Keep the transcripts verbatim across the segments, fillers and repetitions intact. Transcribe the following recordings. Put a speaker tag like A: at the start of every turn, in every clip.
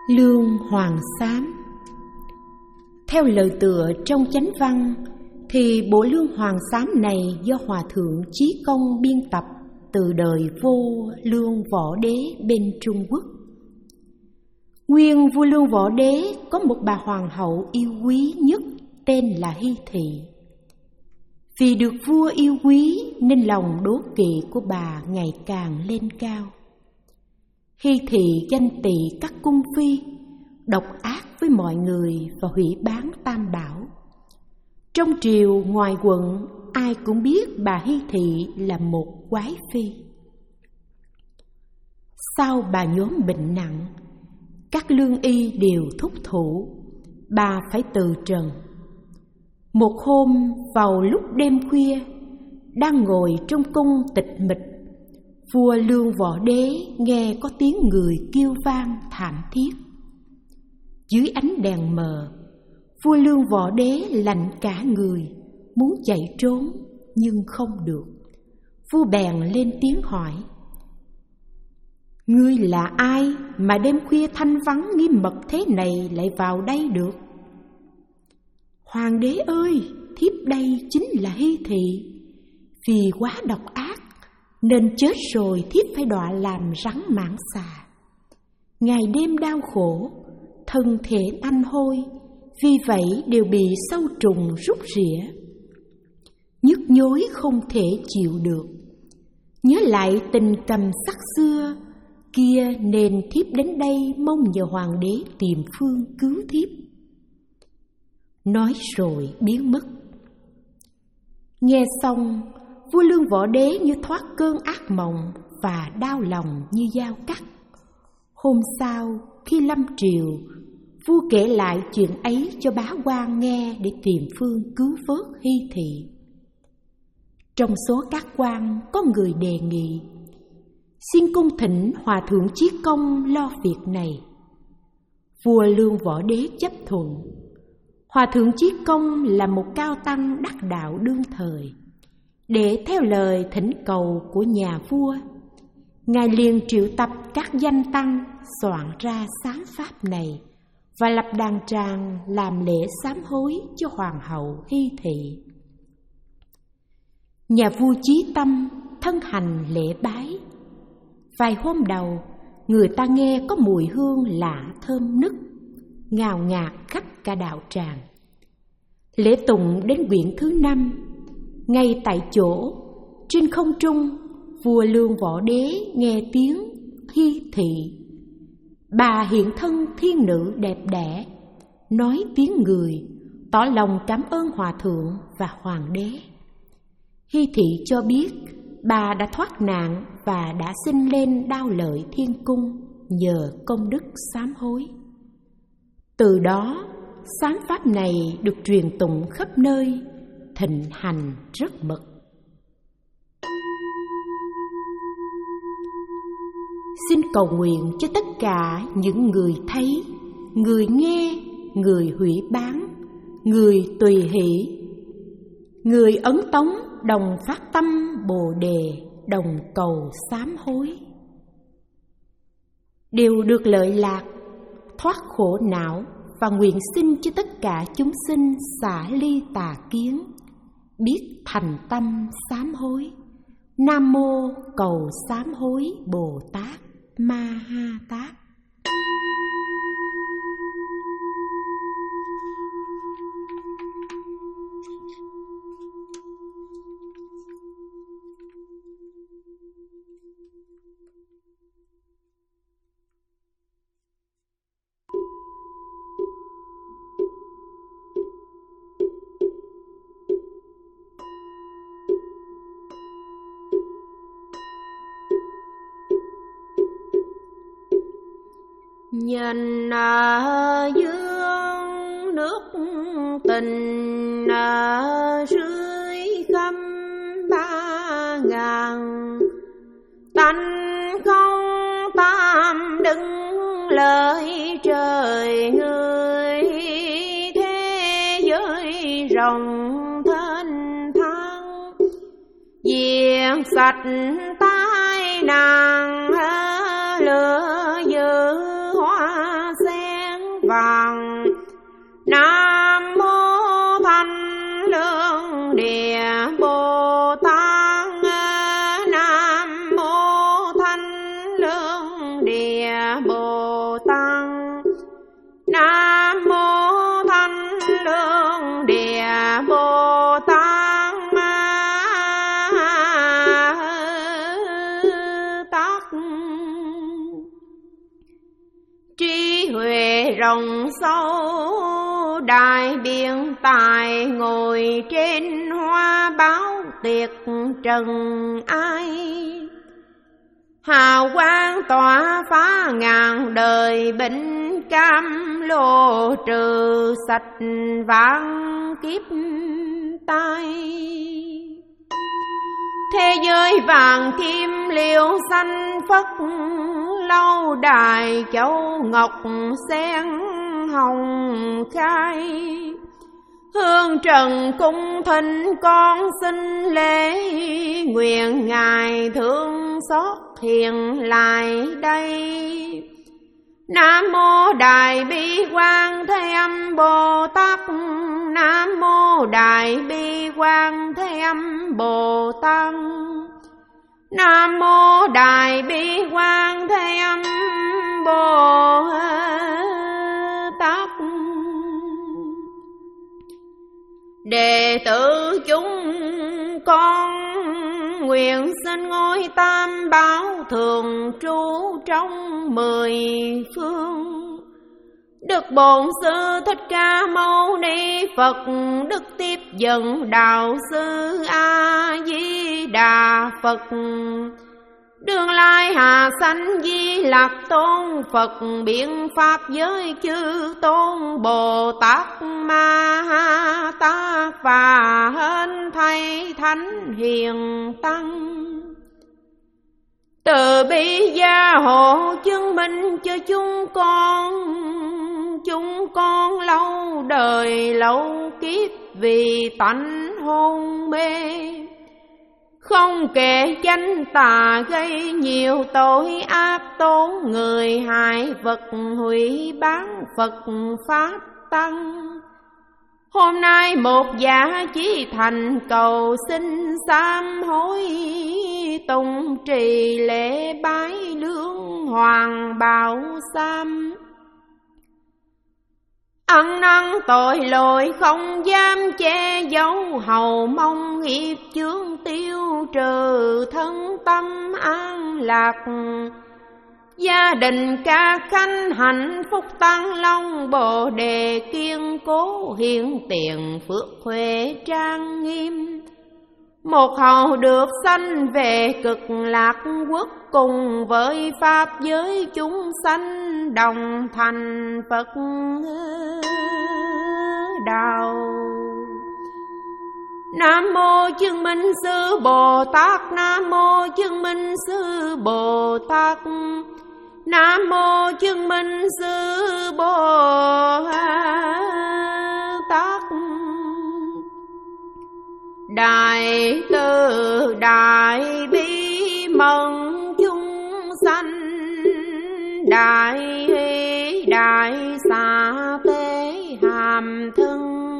A: Lương Hoàng Xám. Theo lời tựa trong chánh văn thì bộ Lương Hoàng Xám này do Hòa thượng Chí Công biên tập từ đời vua Lương Võ Đế bên Trung Quốc. Nguyên vua Lương Võ Đế có một bà hoàng hậu yêu quý nhất tên là Hy Thị. Vì được vua yêu quý nên lòng đố kỵ của bà ngày càng lên cao. Hy Thị ganh tị các cung phi, độc ác với mọi người và hủy bán tam bảo. Trong triều ngoài quận, ai cũng biết bà Hy Thị là một quái phi. Sau bà nhóm bệnh nặng, các lương y đều thúc thủ, bà phải từ trần. Một hôm vào lúc đêm khuya, đang ngồi trong cung tịch mịch, vua Lương Võ Đế nghe có tiếng người kêu vang thảm thiết. Dưới ánh đèn mờ, vua Lương Võ Đế lạnh cả người, muốn chạy trốn nhưng không được. Vua bèn lên tiếng hỏi: "Ngươi là ai mà đêm khuya thanh vắng nghiêm mật thế này lại vào đây được?" "Hoàng đế ơi, thiếp đây chính là Hy Thị. Vì quá độc ác nên chết rồi thiếp phải đọa làm rắn mãng xà. Ngày đêm đau khổ, thân thể tanh hôi, vì vậy đều bị sâu trùng rút rỉa. Nhức nhối không thể chịu được. Nhớ lại tình cầm sắc xưa kia nên thiếp đến đây mong nhờ hoàng đế tìm phương cứu thiếp." Nói rồi biến mất. Nghe xong, vua Lương Võ Đế như thoát cơn ác mộng và đau lòng như dao cắt. Hôm sau, khi lâm triều, vua kể lại chuyện ấy cho bá quan nghe để tìm phương cứu vớt Hy Thị. Trong số các quan có người đề nghị: "Xin cung thỉnh Hòa thượng Chí Công lo việc này." Vua Lương Võ Đế chấp thuận. Hòa thượng Chí Công là một cao tăng đắc đạo đương thời. Để theo lời thỉnh cầu của nhà vua, ngài liền triệu tập các danh tăng soạn ra sám pháp này và lập đàn tràng làm lễ sám hối cho hoàng hậu Hy Thị. Nhà vua chí tâm thân hành lễ bái. Vài hôm đầu, người ta nghe có mùi hương lạ thơm nức, ngào ngạt khắp cả đạo tràng. Lễ tụng đến quyển thứ năm, ngay tại chỗ, trên không trung, vua Lương Võ Đế nghe tiếng Hy Thị. Bà hiện thân thiên nữ đẹp đẽ, nói tiếng người, tỏ lòng cảm ơn hòa thượng và hoàng đế. Hy Thị cho biết bà đã thoát nạn và đã sinh lên Đao Lợi Thiên Cung nhờ công đức sám hối. Từ đó, sám pháp này được truyền tụng khắp nơi, thịnh hành rất mực. Xin cầu nguyện cho tất cả những người thấy, người nghe, người hủy bán, người tùy hỷ, người ấn tống đồng phát tâm Bồ Đề, đồng cầu sám hối, đều được lợi lạc, thoát khổ não, và nguyện xin cho tất cả chúng sinh xả ly tà kiến, biết thành tâm sám hối. Nam mô cầu sám hối Bồ Tát Ma Ha Tát.
B: Nhìn dương nước tình rưới khăm ba ngàn, tánh không tam đứng lời trời người, thế giới rộng thênh thang, diệt sạch tai nạn lửa dữ hoa sen. vàng. Nam mô Thanh Lương Địa Bồ Tát. Nam mô Thanh Lương Địa Bồ Tát. Nam mô Thanh Lương Địa Bồ Tát. Tát trí huệ rộng sâu, đại biện tài ngồi trên hoa báo tiệc trần ai. Hào quang tỏa phá ngàn đời, bệnh cam lô trừ sạch vạn kiếp tai. Thế giới vàng kim liễu xanh phất, lâu đài châu ngọc sen hồng khai. Hương trần cung thỉnh con xin lễ, nguyện ngài thương xót hiện lại đây. Nam mô Đại Bi Quan Thế Âm Bồ Tát. Nam mô Đại Bi Quan Thế Âm Bồ Tát. Nam mô Đại Bi Quan Thế Âm Bồ Tát. Đệ tử chúng con nguyện xin ngôi Tam Bảo thường trú trong mười phương. Đức Bổn Sư Thích Ca Mâu Ni Phật, Đức Tiếp Dẫn Đạo Sư A Di Đà Phật, Đường Lai Hà Sanh Di Lặc Tôn Phật, biện pháp giới chư tôn Bồ Tát Ma Ha Tát và hên thầy thánh hiền tăng. Từ bi gia hộ chứng minh cho chúng con, chúng con lâu đời lâu kiếp vì tánh hôn mê. Không kể danh tà gây nhiều tội ác, tốn người hại vật, hủy bán Phật Pháp tăng. Hôm nay một giả chí thành cầu xin sám hối, tùng trì lễ bái lương hoàng bảo sam. Ăn năn tội lỗi không dám che giấu, hầu mong nghiệp chướng tiêu trừ, thân tâm an lạc. Gia đình ca khanh hạnh phúc tăng long, bồ đề kiên cố hiện tiền phước huệ trang nghiêm. Một hầu được sanh về cực lạc quốc, cùng với pháp giới chúng sanh đồng thành Phật đạo. Nam mô Chứng Minh Sư Bồ Tát. Nam mô Chứng Minh Sư Bồ Tát. Nam mô Chứng Minh Sư Bồ Tát. Đại từ đại bi mẫn chúng sanh, đại hỷ đại xá tế hàm thân.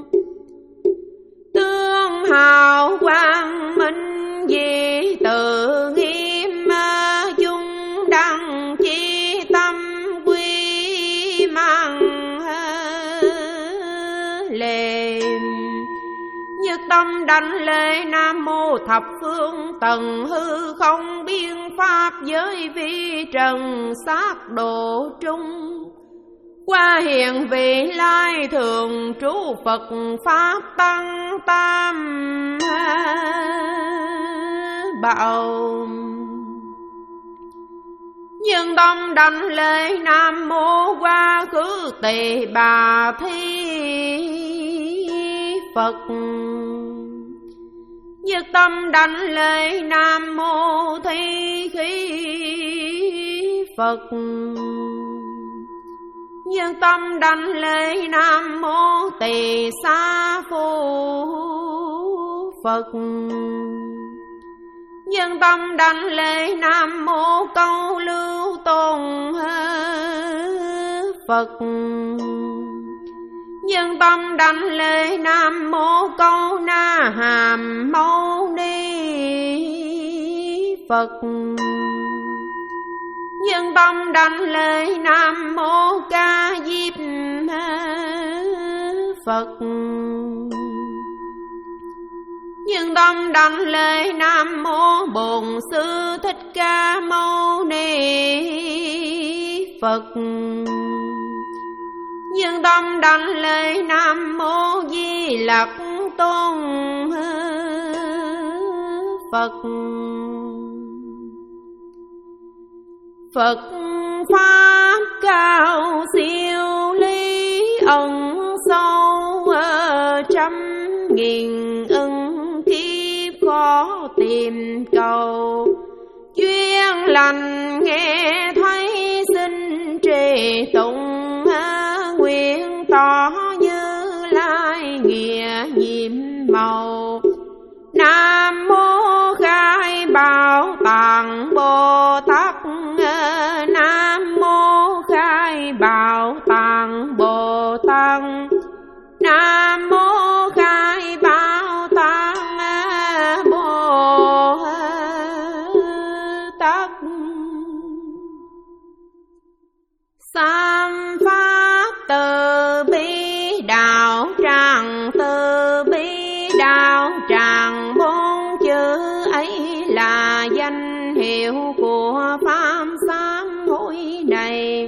B: Tương hào quang minh di tự nghiêm, chúng đăng chi tâm quy mang lệ. Nhất tâm đảnh lễ Nam mô thập phương tầng hư không, biên pháp giới vi trần sát độ trung. Qua hiện vị lai thường trú Phật Pháp tăng tam bảo. Nhân tâm đảnh lễ Nam mô Quá Khứ Tỳ Bà Thi Phật. Nhất tâm đảnh lễ Nam mô Thi Khí Phật. Nhân tâm đảnh lễ Nam mô Tỳ Xá Phu Phật. Nhân tâm đảnh lễ Nam mô Câu Lưu Tôn Phật. Nhân tâm đảnh lễ Nam Mô Câu Na Hàm Mâu Ni Phật. Nhân tâm đảnh lễ Nam Mô Ca Diếp Phật. Nhân tâm đảnh lễ Nam Mô Bổn Sư Thích Ca Mâu Ni Phật. Nhân tâm đảnh lễ Nam Mô Di Lặc Tôn Phật. Phật pháp cao siêu lý ẩn sâu trăm nghìn ưng kiếp khó tìm cầu. Duyên lành nghe thấy xin trì tụng nguyện tỏ Như Lai nghĩa nhiệm màu. Nam Mô Khai Bảo Tạng Bồ Tát. Nam Mô Khai Bảo Tạng Bồ Tát. Nam Mô Khai Bảo Tạng Bồ Tát. Sam pháp từ bi đạo tràng, từ bi đạo tràng, bốn chữ ấy là danh hiệu của pháp sám hối này.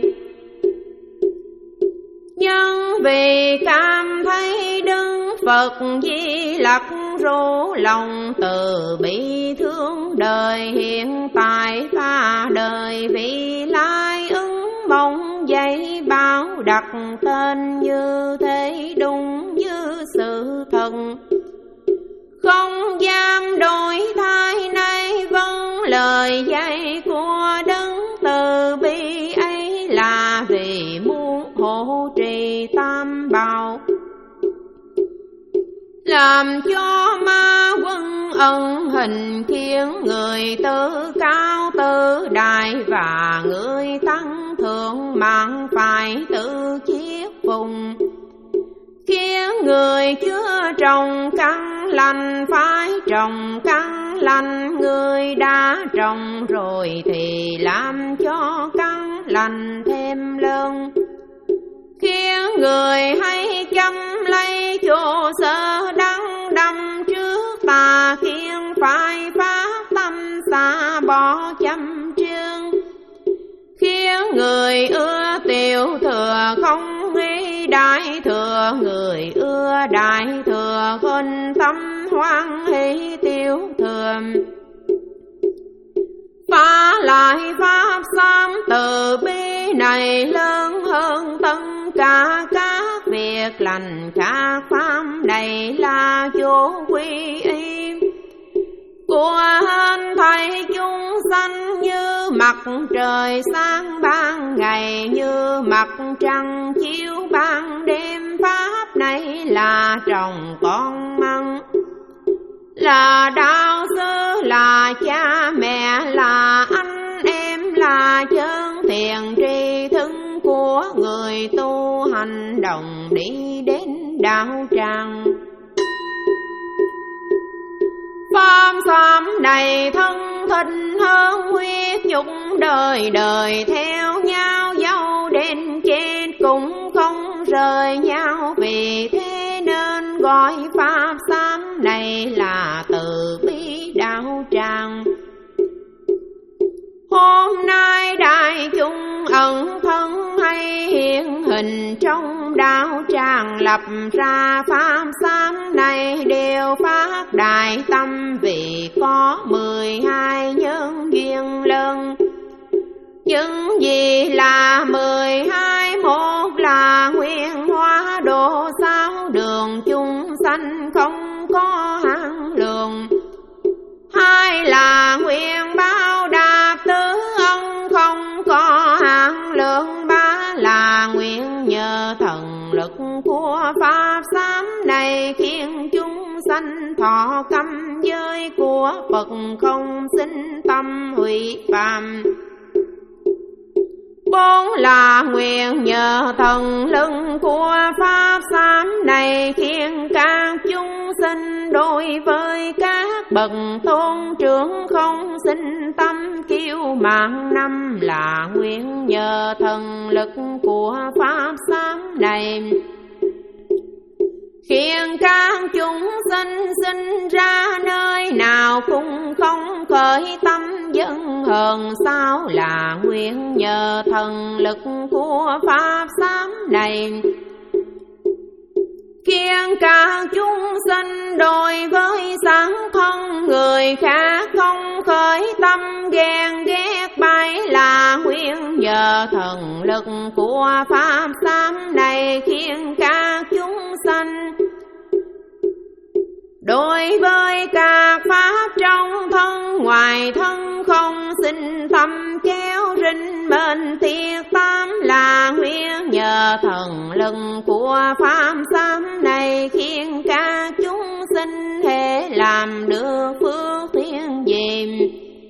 B: Nhân vì cảm thấy Đức Phật Di Lặc rủ lòng từ bi thương đời hiện tại và đời vị lai ứng mong dạy báo đặt tên như thế đúng như sự thật. Không dám đổi thay nay vâng lời dạy của Đấng từ bi ấy là vì muốn hộ trì tam bảo, làm cho ma quân ân hình khiến người tự cao tự đại và người tăng thượng mạng phải tự chiết phùng, khiến người chưa trồng căn lành phải trồng căn lành, người đã trồng rồi thì làm cho căn lành thêm lớn, khiến người hay chăm lấy chỗ sợ đắng đâm trước tà, khiến phải phát tâm xa bỏ chăm chương, khiến người ưa tiểu thừa không nghĩ đại thừa, người ưa đại thừa khinh tâm hoan hỷ tiểu thừa. Phá lại pháp sám từ bi này lớn hơn tất cả các việc lành khác, pháp này là chỗ quy y của hết thảy chúng sanh, như mặt trời sáng ban ngày, như mặt trăng chiếu ban đêm. Pháp này là chồng con ăn, là đạo sư, là cha mẹ, là anh em, là chân thiện tri thức của người tu hành đồng đi đến đạo tràng. Pháp sám này thân thịnh hơn huyết nhục, đời đời theo nhau dâu đến chết cũng không rời nhau, vì thế nên gọi pháp sám này là từ bi đạo tràng. Hôm nay đại chúng ẩn thân hay hiện hình trong đạo tràng, lập ra pháp sám này đều phát đại tâm, vì có mười hai nhân duyên lớn. Những gì là mười hai? Một là nguyên hóa độ sáu đường chúng sanh không có hạn lượng, hai là nguyên bao đạp tứ ân không có hạn lượng, ba là nguyên nhờ thần lực của pháp sám này khiến chúng sanh thọ cấm giới của Phật không sinh tâm hủy phạm. Bốn là nguyện nhờ thần lưng của pháp xám này, khiến các chúng sinh đối với các bậc tôn trưởng không sinh tâm kiêu mạn. Năm là nguyện nhờ thần lực của pháp xám này, khiến các chúng sinh sinh ra nơi nào cũng không khởi tâm dân hờn. Sao là nguyện nhờ thần lực của pháp xám này, khiến các chúng sinh đối với sáng thân người khác không khởi tâm ghen ghét. Bảy là nguyện nhờ thần lực của pháp xám này, khiến các chúng sanh đối với các pháp trong thân ngoài thân không sinh tâm kéo rinh mến thiết. Tám là nguyện nhờ thần lực của pháp xám này, khiến các chúng sinh hệ làm được phước thiên diệm,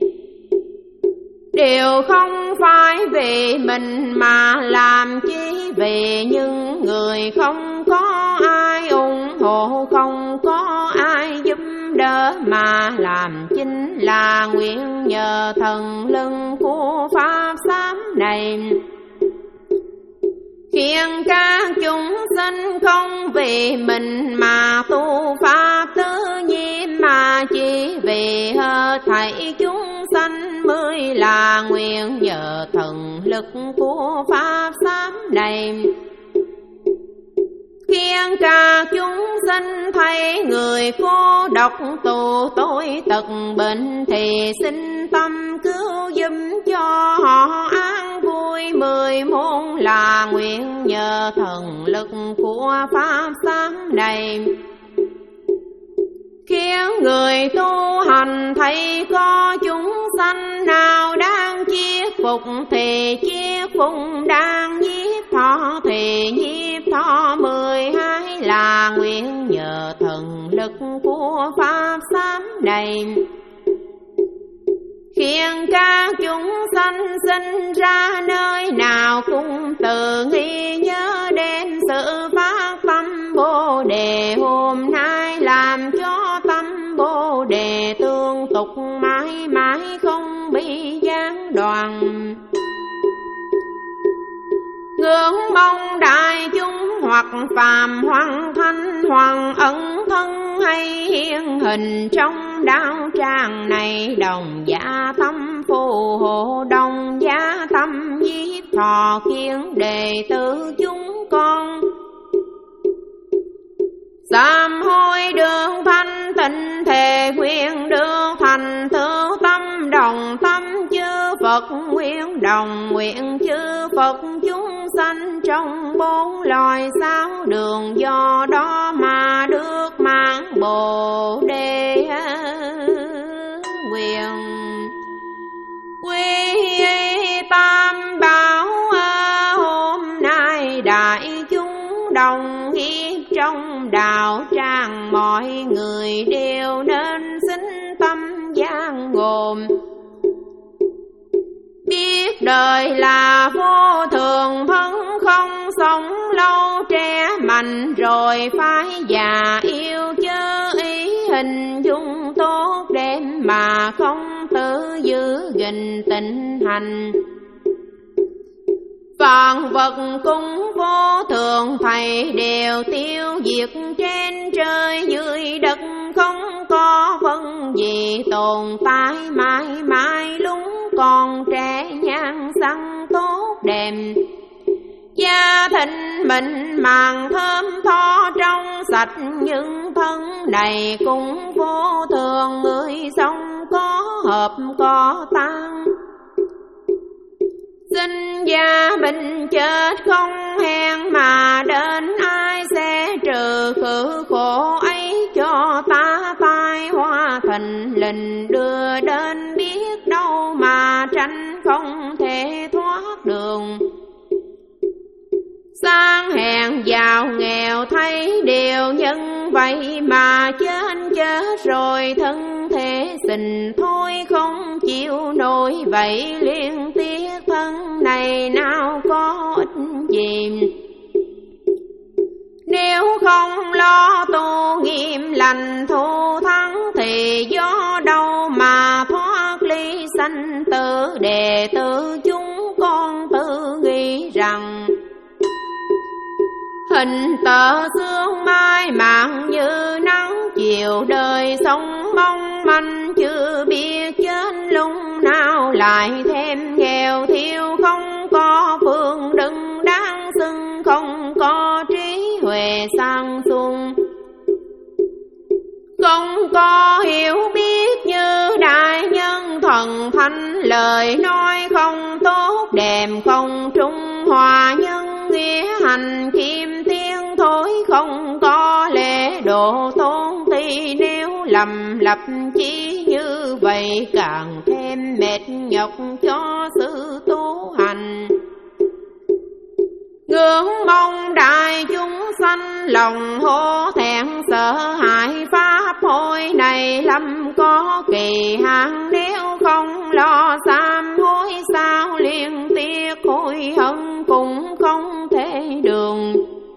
B: điều không phải vì mình mà làm, chỉ vì những người không có ai ủng hộ, không có ai giúp đỡ mà làm. Chính là nguyện nhờ thần lưng của pháp xám này, khiến các chúng sinh không vì mình mà tu pháp tự nhiên, mà chỉ vì hết thảy chúng sanh. Mới là nguyện nhờ thần lực của pháp xám này, khiến các chúng sinh thấy người cô độc tù tối tật bệnh, thì xin tâm cứu giúp cho họ an vui. Mười môn là nguyện nhờ thần lực của pháp xám này, khiến người tu hành thấy có chúng sanh nào đang chiết phục thì chiết phục, đang nhiếp thọ thì nhiếp thọ. Mười hai là nguyện nhờ thần lực của pháp xám này, khiến các chúng sanh sinh ra nơi nào cũng tự nghi nhớ đến sự phát tâm Bồ Đề. Hôm nay làm cho tâm Bồ Đề tương tục mãi mãi không bị gián đoạn. Ngưỡng mong đại chúng hoặc phàm hoàng thanh hoàng ẩn thân, hay hiện hình trong đạo tràng này. Đồng gia tâm phù hộ, đồng gia tâm nhiếp thọ, khiến đệ tử chúng con sám hối đường thanh tịnh, thề nguyện được thành tựu tâm đồng tâm chư Phật. Nguyện đồng nguyện chư Phật chúng sanh trong bốn loài sáu đường, do đó mà được mạng Bồ Đề. Nguyện quy tam bảo hôm nay đại chúng đồng hiệp trong đạo tràng, mọi người đều nên sinh tâm giác ngộ, biết đời là vô thường, thân không sống lâu. Trẻ mạnh rồi phải già, yêu chớ ý hình dung tốt đẹp mà không tự giữ gìn tình hành. Vạn vật cũng vô thường, thầy đều tiêu diệt trên trời dưới đất, không có phân gì tồn tại mãi mãi. Lúng còn trẻ nhan sắc tốt đẹp, gia thịnh mình màng thơm tho trong sạch, những thân này cũng vô thường. Người sống có hợp có tan, sinh gia bệnh chết không hẹn mà đến. Ai sẽ trừ khử khổ ấy cho ta, tai hoa thành lình đưa đến, biết đâu mà tránh không thể thoát đường. sang hèn giàu nghèo thấy đều nhân vậy, mà chết chết rồi thân thể xình thôi không chịu nổi, vậy liên tiếc thân này nào có ích gì. Nếu không lo tu nghiêm lành thu thắng, thì do đâu mà thoát ly sanh tử. Đệ tử chúng con tự nghĩ rằng hình tờ sương mai mạng như nắng chiều, đời sống mong manh chưa biết chết lúc nào, lại thêm nghèo thiêu không có phương đừng đáng xưng, không có trí huệ sang sung, không có hiểu biết như đại nhân thần thánh, lời nói không tốt đẹp không trung hòa, nhân nghĩa hành khiêm tiên thối, không có lễ độ tôn ti. Nếu lầm lập chí như vậy, càng thêm mệt nhọc cho sự tu hành. Ngưỡng mong đại chúng sanh lòng hổ thẹn, sợ hãi pháp hội này lâm có kỳ hạn. Nếu không lo sám hối sao liên tiếc hối hận cũng không thể đường.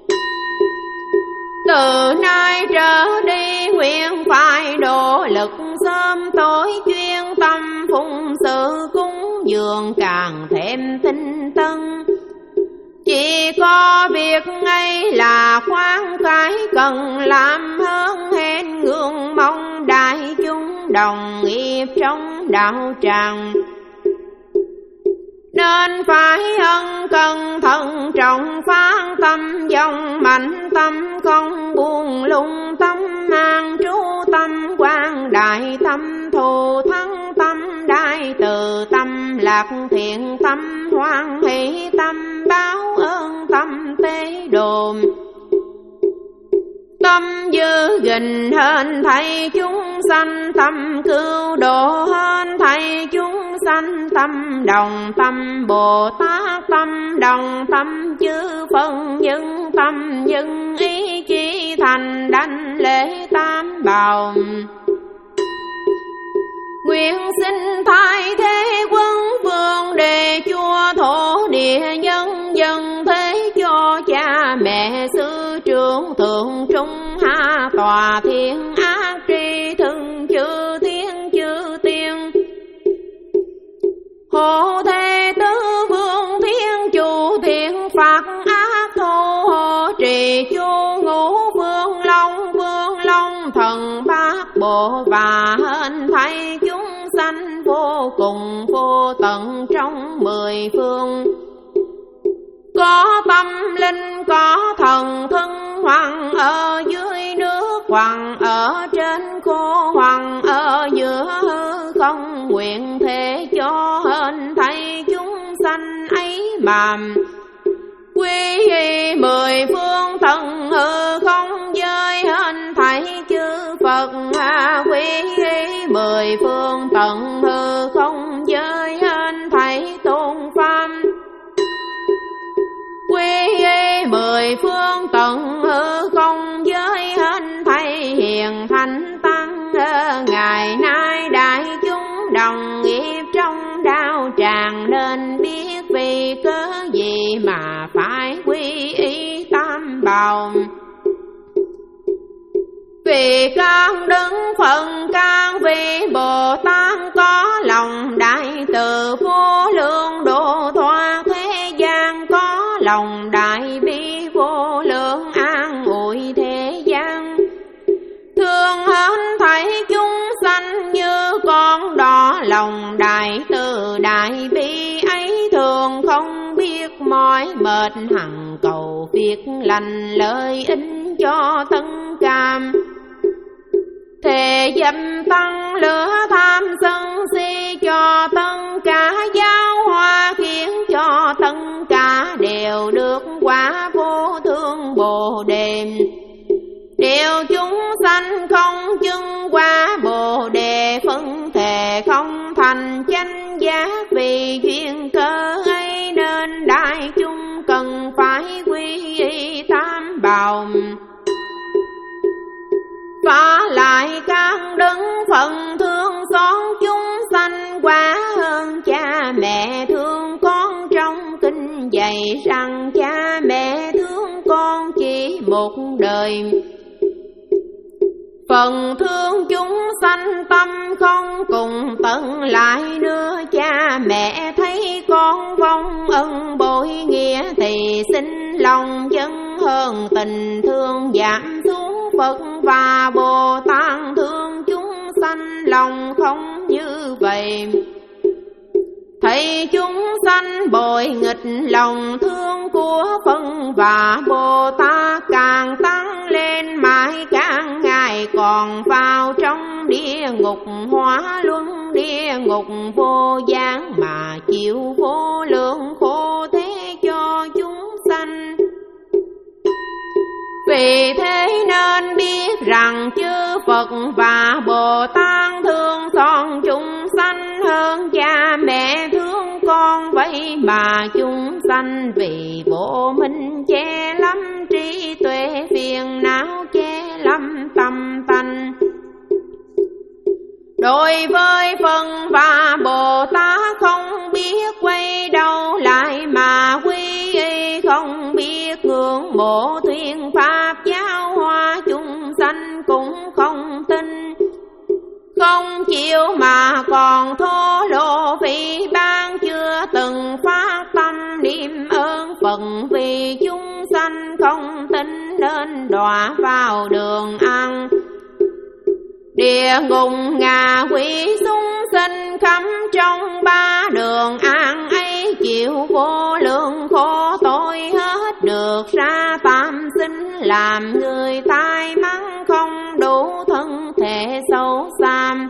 B: Từ nay trở đi nguyện phải độ lực sớm tối, chuyên tâm phụng sự cúng dường càng thêm tinh tấn. Chỉ có việc ngay là khoan cái cần làm hơn hết, ngưỡng mong đại chúng đồng nghiệp trong đạo tràng. Nên phải ân cần thận trọng phán tâm, dòng mạnh tâm không buông lung tâm, mang trú tâm quan đại tâm, thù thắng tâm đại từ tâm, lạc thiện tâm hoan hỷ tâm, báo ơn tâm tế đồn. Tâm dư gìn hơn thầy chúng sanh, tâm cứu độ hơn thầy chúng sanh, tâm đồng tâm Bồ Tát, tâm đồng tâm chư phân nhân, tâm nhân ý chí thành đảnh lễ tam bảo. Nguyện xin thay thế quân vương đề chúa thổ địa, nhân dân thế cho cha mẹ sư trưởng thượng trung hạ tòa thiên ác tri thân chư thiên chư tiên. Hộ thế tứ vương thiên chủ thiện phạt ác thù, hộ trì chu ngũ vương long vương long thần bát bộ, và hên thầy chúng sanh vô cùng vô tận trong mười phương. Có tâm linh có thần thân, hoàng ở dưới nước, hoàng ở trên khô, hoàng ở giữa hư không. Nguyện thế cho hên thầy chúng sanh ấy mà quy y mười phương thần hư không, giới hên thầy chư Phật quy y mười phương tận hư không, giới hên thầy tôn pháp quy y mười phương tận hư không, giới hên thầy hiền thánh tăng. Ngày nay đại chúng đồng nghiệp trong đạo tràng, nên biết vì cớ gì mà phải quy y tam bảo. Vì can đứng phần can vị Bồ Tát, có lòng đại từ vô lượng độ thoát thế gian, có lòng đại bi vô lượng an ủi thế gian. Thương hến thấy chúng sanh như con đỏ, lòng đại từ đại bi ấy thường không biết mỏi mệt, hằng cầu việc lành lợi ích cho tất cam. Thề dâm tăng lửa tham sân si cho tất cả, giáo hóa khiến cho tất cả đều được quả vô thương Bồ Đề. Điều chúng sanh không chứng quả Bồ Đề, phân thề không thành chánh giác. Vì duyên cơ ấy nên đại chúng cần phải quy bào. Phá lại can đứng phần thương xót chúng sanh, quá hơn cha mẹ thương con trong kinh dạy rằng cha mẹ thương con chỉ một đời. Phần thương chúng sanh tâm không cùng tận lại nữa, cha mẹ thấy con vong ân bội nghĩa thì xin lòng dân hơn tình thương giảm xuống. Phật và Bồ Tát thương chúng sanh lòng không như vậy. Thấy chúng sanh bội nghịch lòng thương của Phật và Bồ Tát càng tăng lên mãi, càng ngày còn vào trong địa ngục hóa luân, địa ngục vô gián mà chịu vô lượng khổ thế cho chúng sanh. Vì thế nên biết rằng chư Phật và Bồ Tát thương xót chúng sanh hơn cha mẹ thương con, vậy mà chúng sanh vì vô minh che lắm trí tuệ, phiền não che lắm tâm tánh. Đối với Phật và Bồ Tát không biết quay đầu lại mà quy y, không biết ngưỡng mộ thuyết pháp giáo hóa chúng sanh cũng không tin. Không chịu mà còn thô lỗ vì ban, chưa từng phát tâm niệm ơn Phật vì chúng sanh không tin nên đọa vào đường ăn. Địa ngục ngạ quỷ súc sinh khắp trong ba đường an ấy, chịu vô lượng khổ tội hết được ra tam sinh, làm người tai mắng không đủ thân thể xấu xàm.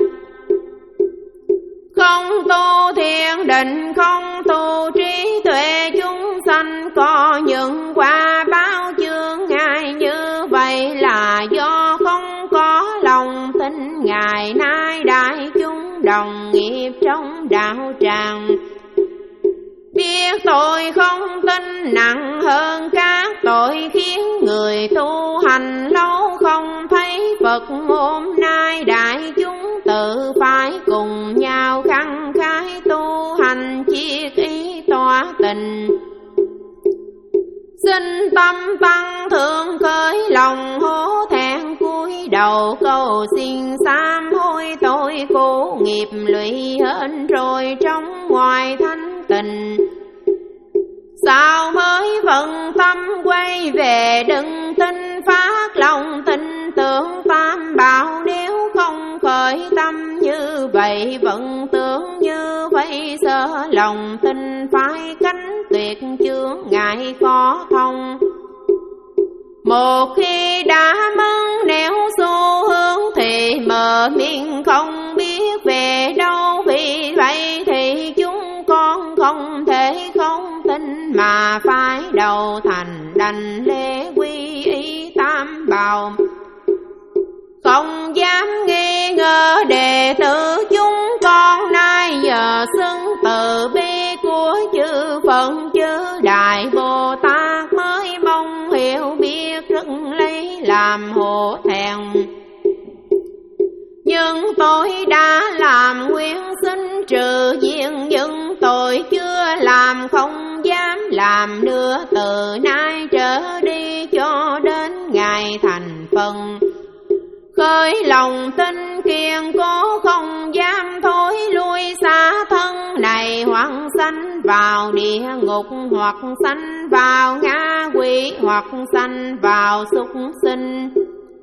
B: Không tu thiền định, không tu trí tuệ, chúng sanh có những quả báo chướng ngại như vậy là do không có lòng tin. Ngày nay đại chúng đồng nghiệp trong đạo tràng, biết tội không tin nặng hơn các tội, khiến người tu hành lâu không thấy Phật. Hôm nay đại chúng tự phải cùng nhau khăng khái tu hành, chiết ý tỏa tình. Xin tâm tăng thượng khởi lòng hổ thẹn, cúi đầu cầu xin sám hối tội cũ, nghiệp lụy hết rồi trong ngoài thanh tình. Sao mới vận tâm quay về, đừng tin phát lòng tin tưởng tam bảo. Nếu không khởi tâm như vậy, vận tưởng như vậy, sợ lòng tin phải cánh tuyệt chướng ngại khó thông. Một khi đã mất nẻo xu hướng thì mờ miệng không biết về đâu. Vì vậy thì chúng con không thể không tin mà phải đầu thành đành lễ quy y tam bảo. Không dám nghi ngờ đệ tử chúng con nay giờ xưng từ bi của chư Phật chư Đại Bồ Tát, mới mong hiểu biết rất lấy làm hổ thẹn. Nhưng tôi đã làm nguyên sinh trừ diện, những tội chưa làm không dám làm nữa. Từ nay trở đi cho đến ngày thành phần, khởi lòng tin kiên cố không dám thối lui xa thân này, hoặc sanh vào địa ngục, hoặc sanh vào ngạ quỷ, hoặc sanh vào súc sinh,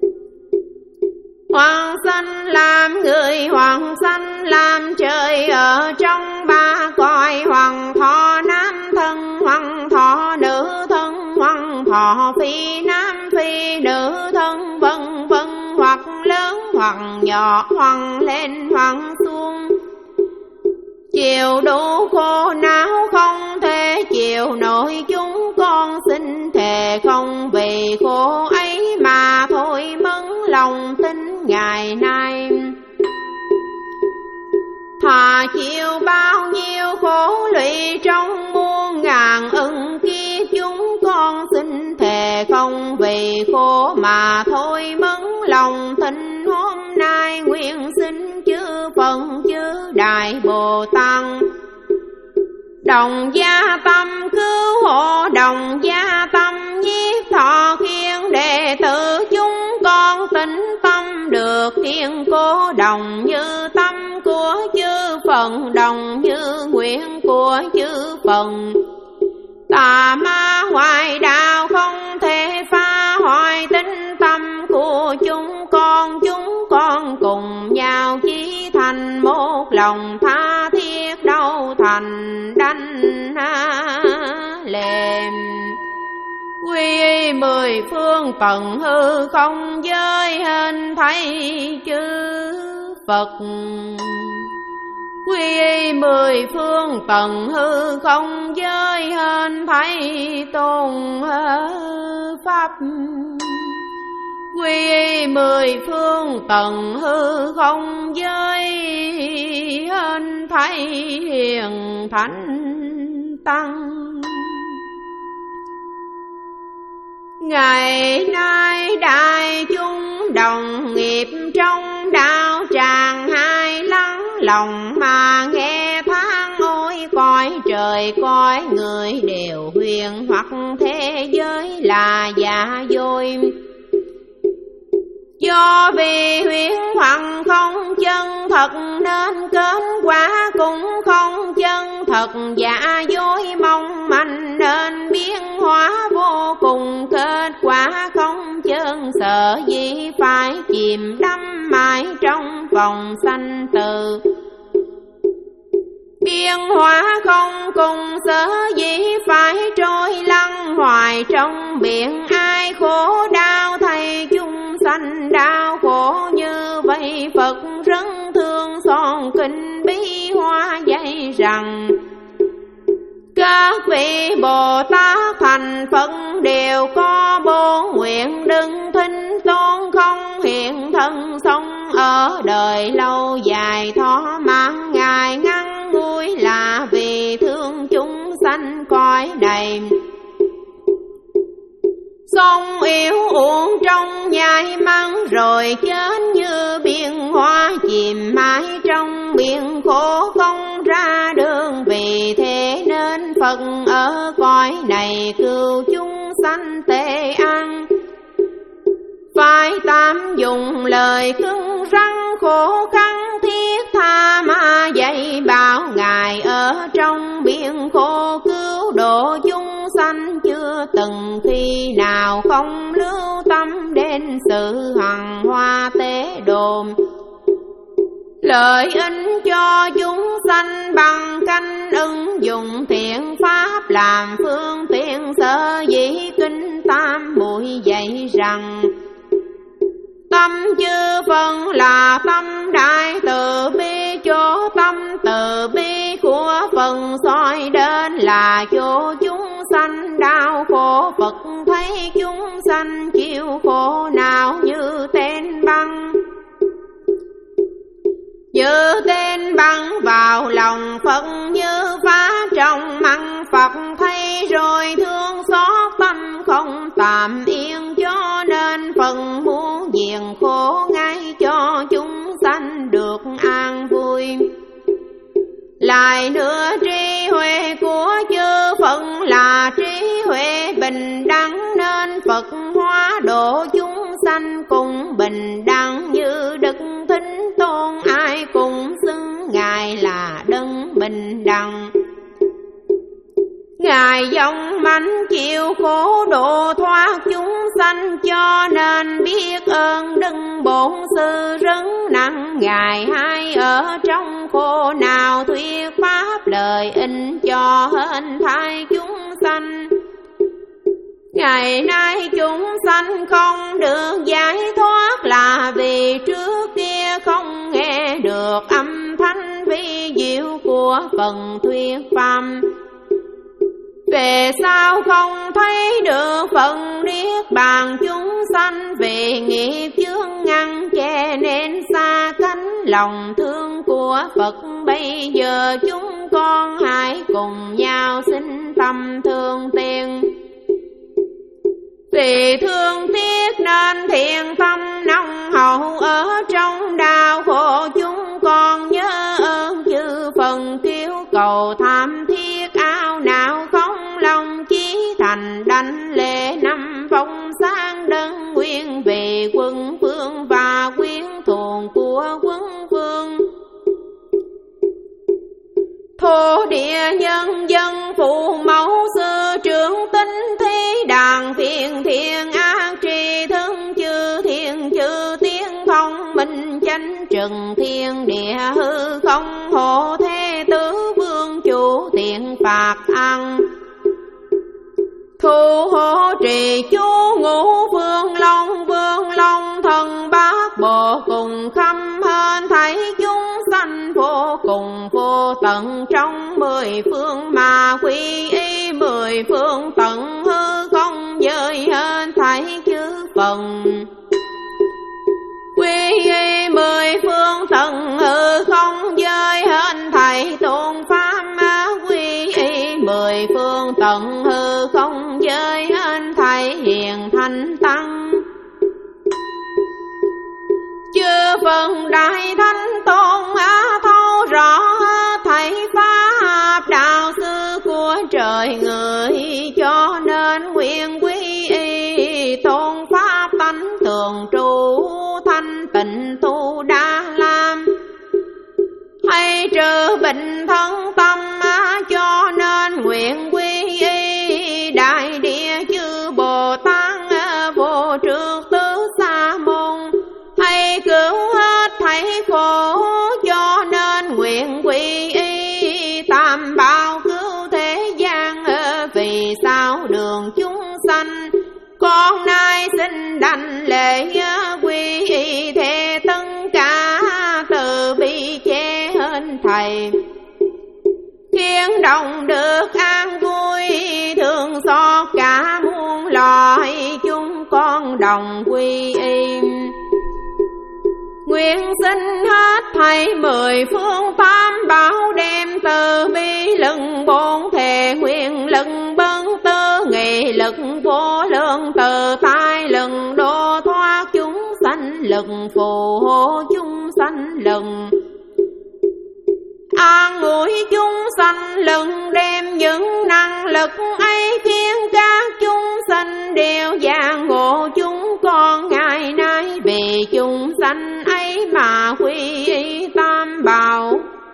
B: hoặc sanh làm người, hoặc sanh làm trời ở trong ba cõi, hoặc thọ nam thân, hoặc thọ nữ thân, hoặc thọ phi nam phi nữ thân, vân vân, hoặc lớn hoặc nhỏ, hoặc lên hoặc xuống. Chịu đủ khổ não không thể chịu nổi, chúng con xin thề không vì khổ ấy mà thôi mất lòng tin ngày nay. Thà chịu bao nhiêu khổ lụy trong muôn ngàn ân kiếp, chúng con xin thề không vì mà thôi mấn lòng thịnh hôm nay, nguyện xin chư Phật chư Đại Bồ Tát đồng gia tâm cứu hộ, đồng gia tâm nhiếp thọ khiên đệ tử chúng con tín tâm được kiên cố, đồng như tâm của chư Phật, đồng như nguyện của chư Phật. Tà ma hoại đạo không thể phá hoại tín tâm của chúng con, chúng con cùng nhau chí thành một lòng tha thiết đâu thành đảnh lèm. Quy mười phương tận hư không giới hình thấy chư Phật, quy mười phương tận hư không giới hình thấy tôn pháp, quy mười phương tận hư không giới hình thấy hiền thánh tăng. Ngày nay đại chúng đồng nghiệp trong đạo tràng hai lắng lòng mà nghe than ôi cõi trời cõi người đều huyền hoặc thế giới là giả dối. Do vì huyễn hoặc không chân thật nên kết quả cũng không chân thật, giả dối mong manh nên biến hóa vô cùng, kết quả không chân sợ gì phải chìm đắm mãi trong vòng sanh tử. Biến hóa không cùng sở dĩ phải trôi lăn hoài trong biển, ai khổ đau thầy chung sanh đau khổ như vậy. Phật rất thương son kinh bí hoa dạy rằng, các vị Bồ Tát thành Phật đều có bốn nguyện, đừng thinh tôn không hiện thân sống ở đời lâu dài thọ mạng. Ngài ngắn ngủi là vì thương chúng sanh cõi này, sống yếu uổng trong nhai mắng rồi chết như biển hoa, chìm mãi trong biển khổ không ra đường. Vì thế nên Phật ở cõi này cứu chúng sanh tệ an, phải tạm dùng lời cứng rắn khổ khăn thiết tha mà dạy bảo. Ngài ở trong biển khổ cứu độ chúng sanh, chưa từng khi nào không lưu tâm đến sự hằng hoa tế độ, lợi ích cho chúng sanh bằng canh ứng dụng thiện pháp làm phương tiện. Sở dĩ kinh tam muội dạy rằng, tâm chư Phật là tâm đại từ bi, chỗ tâm từ bi của Phật soi đến là chỗ chúng sanh đau khổ. Phật thấy chúng sanh chịu khổ nào như tên băng, như tên băng vào lòng Phật như phá trong măng. Phật thấy rồi thương xót tâm không tạm yên, cho nên Phật muốn diệt khổ ngay cho chúng sanh được an vui. Lại nữa trí huệ của chư Phật là trí huệ bình đẳng, nên Phật hóa độ chúng sanh cùng bình đẳng. Như Đức Thính Tôn ai cũng xưng Ngài là đấng bình đẳng. Ngài dòng mãnh chịu khổ độ thoát chúng sanh, cho nên biết ơn Đức Bổn Sư rất nặng. Ngài hay ở trong khổ nào thuyết pháp lợi ích cho hên thai chúng sanh. Ngày nay chúng sanh không được giải thoát là vì trước kia không nghe được âm thanh vi diệu của phần thuyết pháp. Về sau không thấy được phần niết bàn chúng sanh, vì nghiệp chướng ngăn che nên xa cánh lòng thương của Phật. Bây giờ chúng con hãy cùng nhau xin tâm thương tiên, vì thương tiếc nên nên thiện tâm nông hậu ở trong đau khổ chúng con nhớ ơn chư phần kêu cầu tham thiết ao não không lòng chí thành đảnh lễ năm phong sang đơn nguyên về quân phương và quyến thuồng của quân phương. Thổ địa nhân dân phụ mẫu sư trưởng tinh thi đàn phiền thiên ác trì thân chư thiên chư tiên thông minh chánh trần thiên địa hư không hộ thế tứ vương chủ tiện phạt ăn. Thu hộ trì chú ngũ phương long vương long thần bát bộ cùng khâm hên thấy chúng sanh vô cùng vô tận trong mười phương mà quy y mười phương tận hư không giới hên thấy chư phần. Quy y mười phương tận hư không giới hên thầy tôn pháp. Quy y mười phương tận hư không giới hên thầy hiền thánh tăng. Chư phần đại thánh tôn á thấu rõ thầy pháp đạo sư của trời người, cho nên nguyện quy y tôn pháp tánh thường trụ thanh tịnh tu đa lam. Hay trừ bệnh thân tâm cho nên nguyện quy y đại địa chư Bồ Tát vô trược tứ sa môn. Hay cứu hết thấy khổ cho nên nguyện quy y tam bảo cứu thế gian. Vì sao đường chúng sanh con nay xin đảnh lễ quy y thế tất cả từ bi che hên thầy. Khiến đồng được an vui thương xót cả muôn loài chúng con đồng quy y. Nguyện xin hết thầy mười phương tam bảo đem từ bi lực bổn thể nguyện lực bấn tư nghị lực vô lượng từ tai lực độ thoát chúng sanh lực phù hộ chúng sanh lực an ủi chúng sanh lực đem những năng lực ấy khiến các chúng sanh đều giác ngộ chúng con ngày nay. Vì chúng sanh ấy mà quy y tam bảo.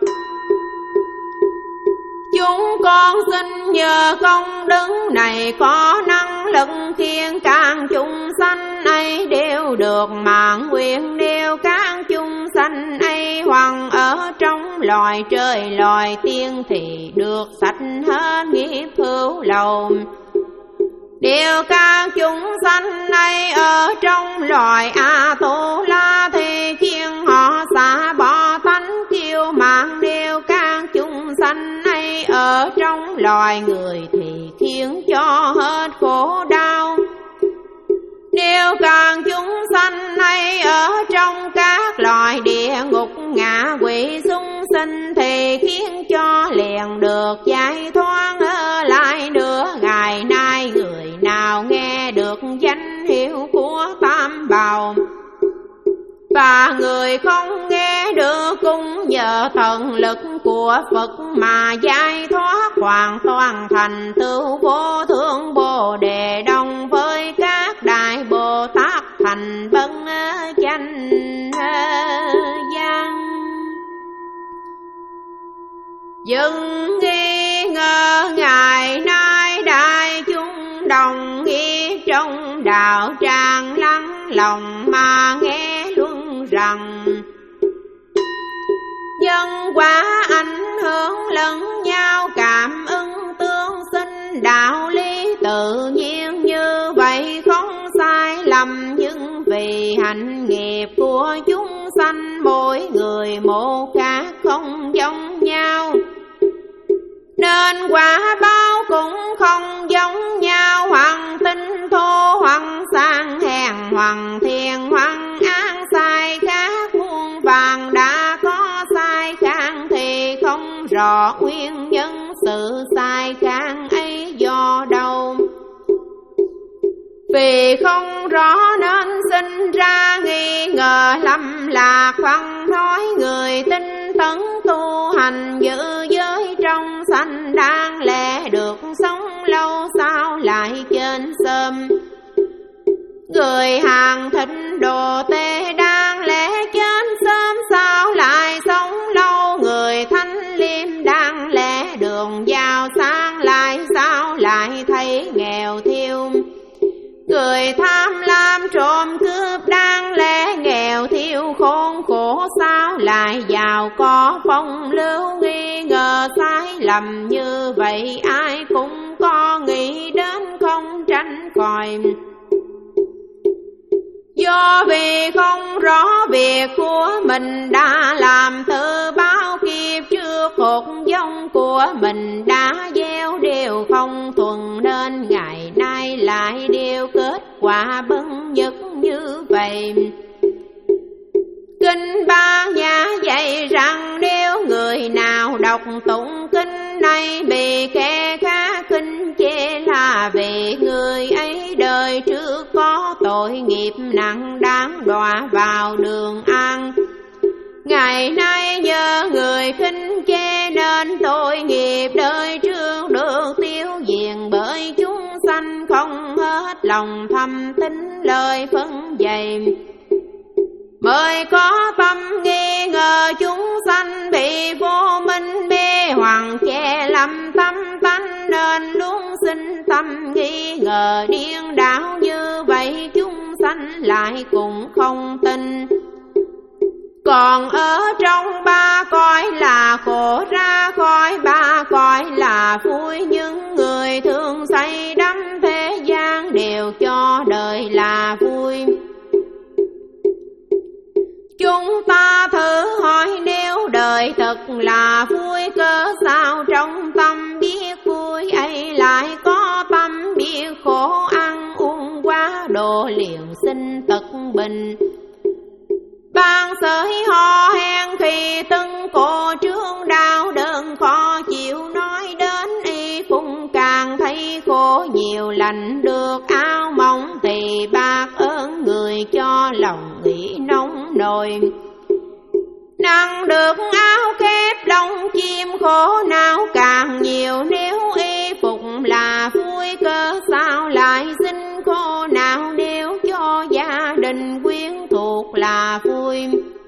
B: Chúng con xin nhờ công đức này có năng lực khiến các chúng sanh ấy đều được mạng nguyện, đều các chúng sanh ấy hoặc ở trong loài trời loài tiên thì được sạch hết nghiệp hữu lậu. Đều các chúng sanh ấy ở trong loài A Tô La thì khiến họ xả bỏ tánh kiêu mạn. Đều các chúng sanh ấy ở trong loài người thì khiến cho hết khổ đau. Đều các chúng sanh ấy ở trong các loài địa ngục ngạ quỷ súc sinh thì khiến cho liền được giải thoát. Ở lại nửa ngày nay người nào nghe được danh hiệu của tam bảo và người không nghe được cũng nhờ thần lực của Phật mà giải thoát hoàn toàn thành tựu vô thượng Bồ Đề đồng với các đại Bồ Tát thành bấn chánh văn. Dừng nghi ngờ ngày nay đại chúng đồng nghĩa trong đạo tràng lắng lòng mà nghe luân rằng nhân quả ảnh hưởng lẫn nhau cảm ứng tương sinh đạo lý tự nhiên như vậy không sai lầm. Nhưng vì hạnh nghiệp của chúng sanh mỗi người một khác không giống nhau nên quả báo cũng không giống nhau. Hoặc tinh thô hoặc sang hèn hoặc thiện hoặc án sai khác muôn vàng đã có sai khác thì không rõ nguyên nhân sự sai khác ấy do đâu. Vì Vì không rõ nên sinh ra nghi ngờ lầm lạc, văn nói người tinh tấn tu hành giữ giới trong sanh, đáng lẽ được sống lâu sao lại trên sớm. Người hàng thịnh đồ tê đáng lẽ trên sớm sao lại sống lâu. Người thanh liêm đáng lẽ đường giàu sang lại sao lại thấy nghèo thiêu. Người tham lam trộm cướp đáng lẽ nghèo thiêu khốn khổ sao lại giàu có phong lưu. Nghi ngờ sai lầm như vậy ai cũng có nghĩ đến không tránh khỏi. Do vì không rõ việc của mình đã làm từ bao kiếp trước, hột giống của mình đã gieo đều không thuần, nên ngày nay lại đều kết quả bất nhất như vậy. Kinh Ba Nhã dạy rằng nếu người nào đọc tụng kinh này bị kẻ khác khinh chê là vì người ấy đời trước có tội nghiệp nặng đáng đọa vào đường an. Ngày nay nhờ người khinh chê nên tội nghiệp đời trước được tiêu diệt, bởi chúng sanh không hết lòng thâm tín lời phân dạy. Mới có tâm nghi ngờ chúng sanh bị vô minh mê hoặc che lầm tâm tánh, nên luôn sinh tâm nghi ngờ điên đảo. Như vậy chúng sanh lại cũng không tin. Còn ở trong ba cõi là khổ, ra khỏi ba cõi là vui. Những người thường say đắm thế gian đều cho đời là vui. Chúng ta thử hỏi nếu đời thật là vui, cớ sao trong tâm biết vui ấy lại có tâm biết khổ. Ăn uống quá độ liền sinh tật bình, ban sởi ho hen khi tưng cổ trương đau đớn khó chịu. Nói đến y phụng càng thấy khổ nhiều, lành được áo mỏng thì bác ơn người cho lòng nghĩ nóng nồi. Năng được áo khép lông chim khổ não càng nhiều, nếu y phục là vui cớ sao lại sinh khổ não. Nếu cho gia đình quyến thuộc là vui,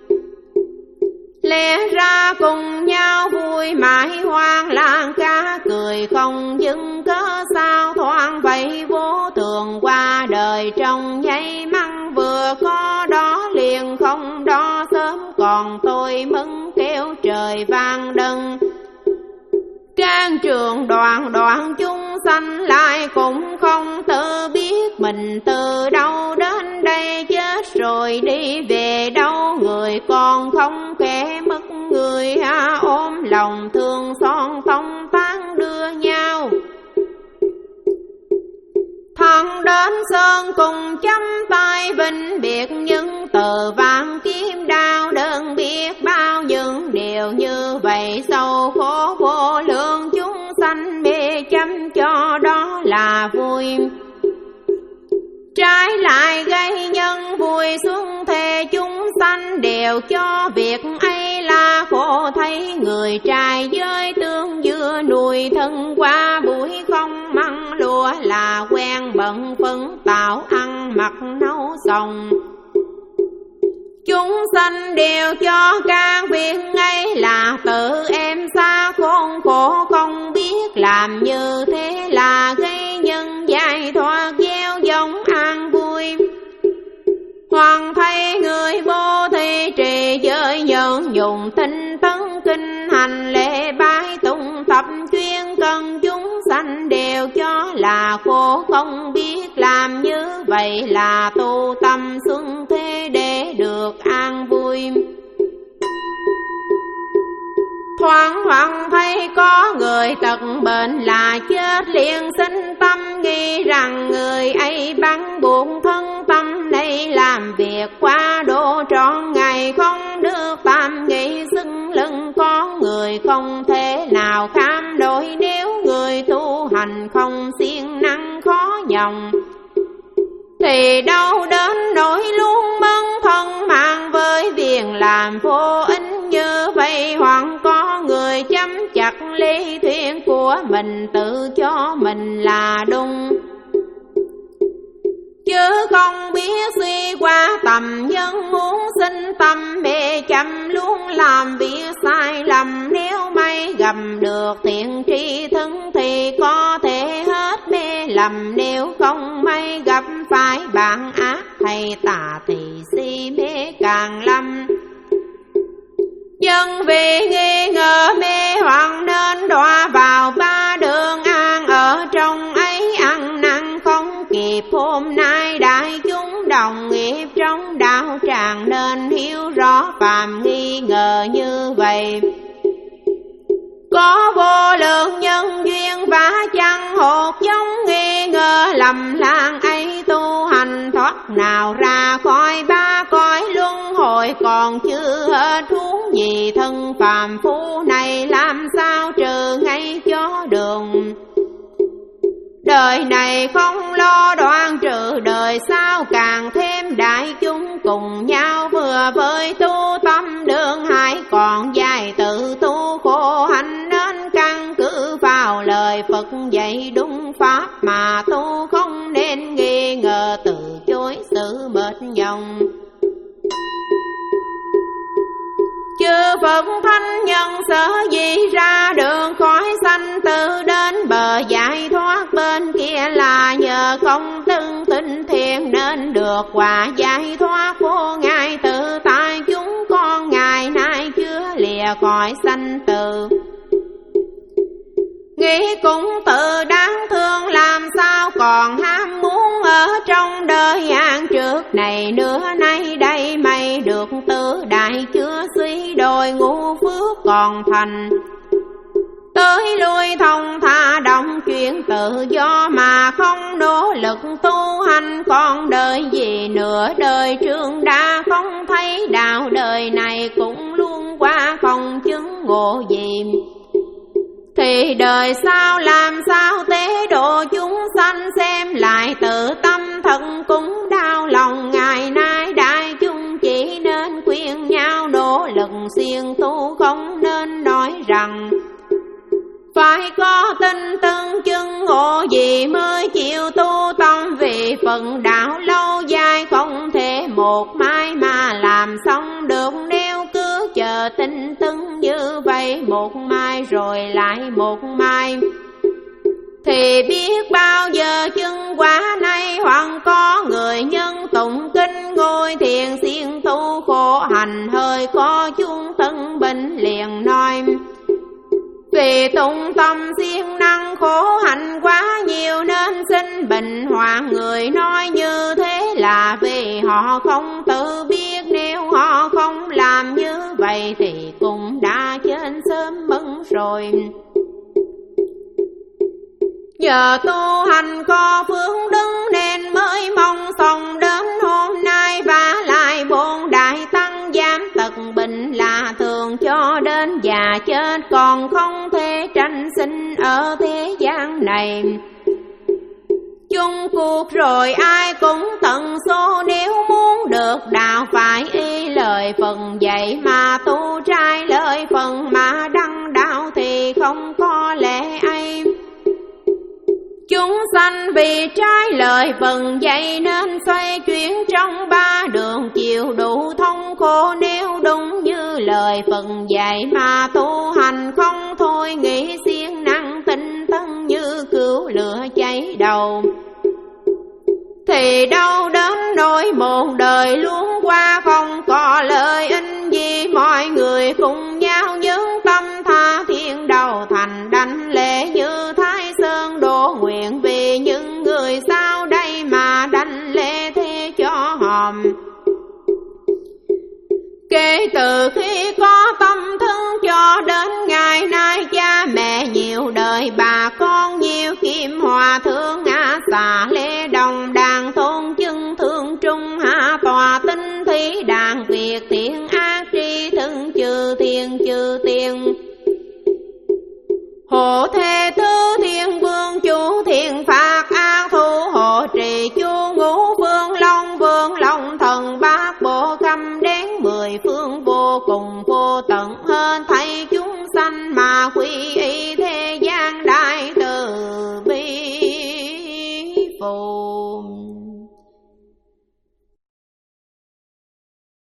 B: lẽ ra cùng nhau vui mãi hoang lang cá cười không dừng. Cớ sao thoáng vậy vô thường qua đời trong nháy mắt, vừa có đó liền không đó sớm còn tôi mừng kêu trời vang đâng. Can trường đoạn đoạn chúng sanh lại cũng không tự biết mình từ đâu đến đây, chết rồi đi về đâu. Người còn không kẻ mất người ha, ôm lòng thương son tông tán đưa nhau. Thẳng đến sơn cùng chăm tay vinh biệt, những tờ vàng kim đau đơn biết bao những điều như vậy. Sâu khổ vô lượng chúng sanh mê chăm cho đó là vui, trái lại gây nhân vui xuống thề. Chúng sanh đều cho việc ấy là khổ, thấy người trai với tương dưa nuôi thân qua buổi không măng lúa là quen bận phân tạo ăn mặc nấu xong. Chúng sanh đều cho các việc ấy là tự em xa khốn khổ, không biết làm như thế là gây nhân giải thoát gieo giống an vui. Hoàng thấy người vô thị trì giới nhận dùng tinh tấn kinh hành lễ bái tụng tập chuyên cần. Chúng sanh đều cho là khổ, không biết làm như vậy là tu tâm xuân thế để được an vui. Thoáng hoàng thấy có người tật bệnh là chết, liền sinh tâm nghi rằng người ấy bắn buộc thân tâm này làm việc quá độ trọn ngày không được tam nghị. Xưng lưng có người không thể nào kham đổi, nếu người tu hành không siêng năng khó nhọc Thì đâu đến nỗi luôn mân thân mang với việc làm vô ích như vậy, hoặc có người chấm chặt lý thuyết của mình tự cho mình là đúng, chứ không biết suy qua tầm nhân muốn sinh tâm mê chậm luôn làm việc sai lầm. Nếu may gặp được thiện tri thức thì có thể hết mê lầm, nếu không may gặp phải bạn ác hay tà thì si mê càng lâm. Nhân vì nghi ngờ mê hoặc nên đọa vào ba đường an, ở trong ấy ăn năn không kịp. Hôm nay đại chúng đồng nghiệp trong đạo tràng nên hiểu rõ phàm nghi ngờ như vậy. Có vô lượng nhân duyên và chẳng hột giống nghi ngờ lầm lan ấy, tu hành thoát nào ra khỏi ba cõi luân hồi, còn chưa hết huống gì thân phàm phu này làm sao trừ ngay cho đường. Đời này không lo đoan trừ, đời sau càng thêm đại chúng cùng nhau vừa với tu tâm đường hải còn dài, tự tu khổ hạnh nên căn cứ vào lời Phật dạy đúng pháp mà tu, không nên nghi ngờ từ chối sự mệt nhọc. Chư Phật thánh nhân sở dĩ ra đường khỏi sanh tử đến bờ giải thoát bên kia, là nhờ không tương tinh thiện nên được quả giải thoát vô ngại tự tại. Chúng con ngày nay chưa lìa khỏi sanh tử, nghĩ cũng tự đáng thương, làm sao còn ham muốn ở trong đời an trước này nữa. Nay đây mày được tứ đại chứa suy đôi ngũ phước còn thành, tới lui thông tha động chuyện tự do mà không nỗ lực tu hành. Còn đời gì nửa đời trường đã không thấy đạo, đời này cũng luôn qua không chứng ngộ gì, thì đời sau làm sao tế độ chúng sanh. Xem lại tự tâm thật cũng đau lòng, ngày nay đại chúng chỉ nên khuyên nhau nỗ lực siêng tu, không nên nói rằng phải có tinh tấn chứng ngộ gì mới chịu tu tâm. Vì phần đạo lâu dài không thể một mai mà làm xong được, nếu cứ chờ tinh tấn như vậy một mai rồi lại một mai thì biết bao giờ chứng quả này. Hoặc có người nhân tụng kinh ngồi thiền siêng tu khổ hành, hơi có chung thân bệnh liền nói vì tụng tâm siêng năng khổ hạnh quá nhiều nên sinh bệnh hoạn. Người nói như thế là vì họ không tự biết, nếu họ không làm như vậy thì cũng đã chết sớm mất rồi. Nhờ tu hành có phước đức nên mới mong sống đến hôm nay, và lại bổn đại tăng giảm tật bệnh là thường cho đến già chết, còn không thể tranh sinh ở thế gian này. Chung cuộc rồi ai cũng tận số, nếu muốn được đạo phải y lời phần dạy mà tu, trái lời phần mà đăng đạo thì không có lẽ ấy. Chúng sanh vì trái lời phần dạy nên xoay chuyển trong ba đường chiều đủ thông khổ. Nếu đúng như lời phần dạy mà tu hành, không thôi nghĩ siêng năng tinh tấn như cứu lửa cháy đầu, thì đâu đến nỗi một đời luôn qua không có lợi ích gì. Mọi người cùng nhau nhớ tâm tha thiên đầu thành, đảnh lễ như Thái Sơn đổ nguyện vì những người sau đây mà đảnh lễ thế cho hòm. Kể từ khi có tâm thân cho đến ngày nay, cha mẹ nhiều đời bà con nhiều kim hòa thương ngã xà lê đồng đàn thôn chân thương trung hạ tòa tinh thí đàn việt thiện ác tri thân chư thiên chư thiên. Hộ thế tứ thiên vương chủ thiện phạt an thu hộ trì chu ngũ phương phương vô cùng vô tận, hơn thảy chúng sanh mà quy y thế gian đại từ bi phù.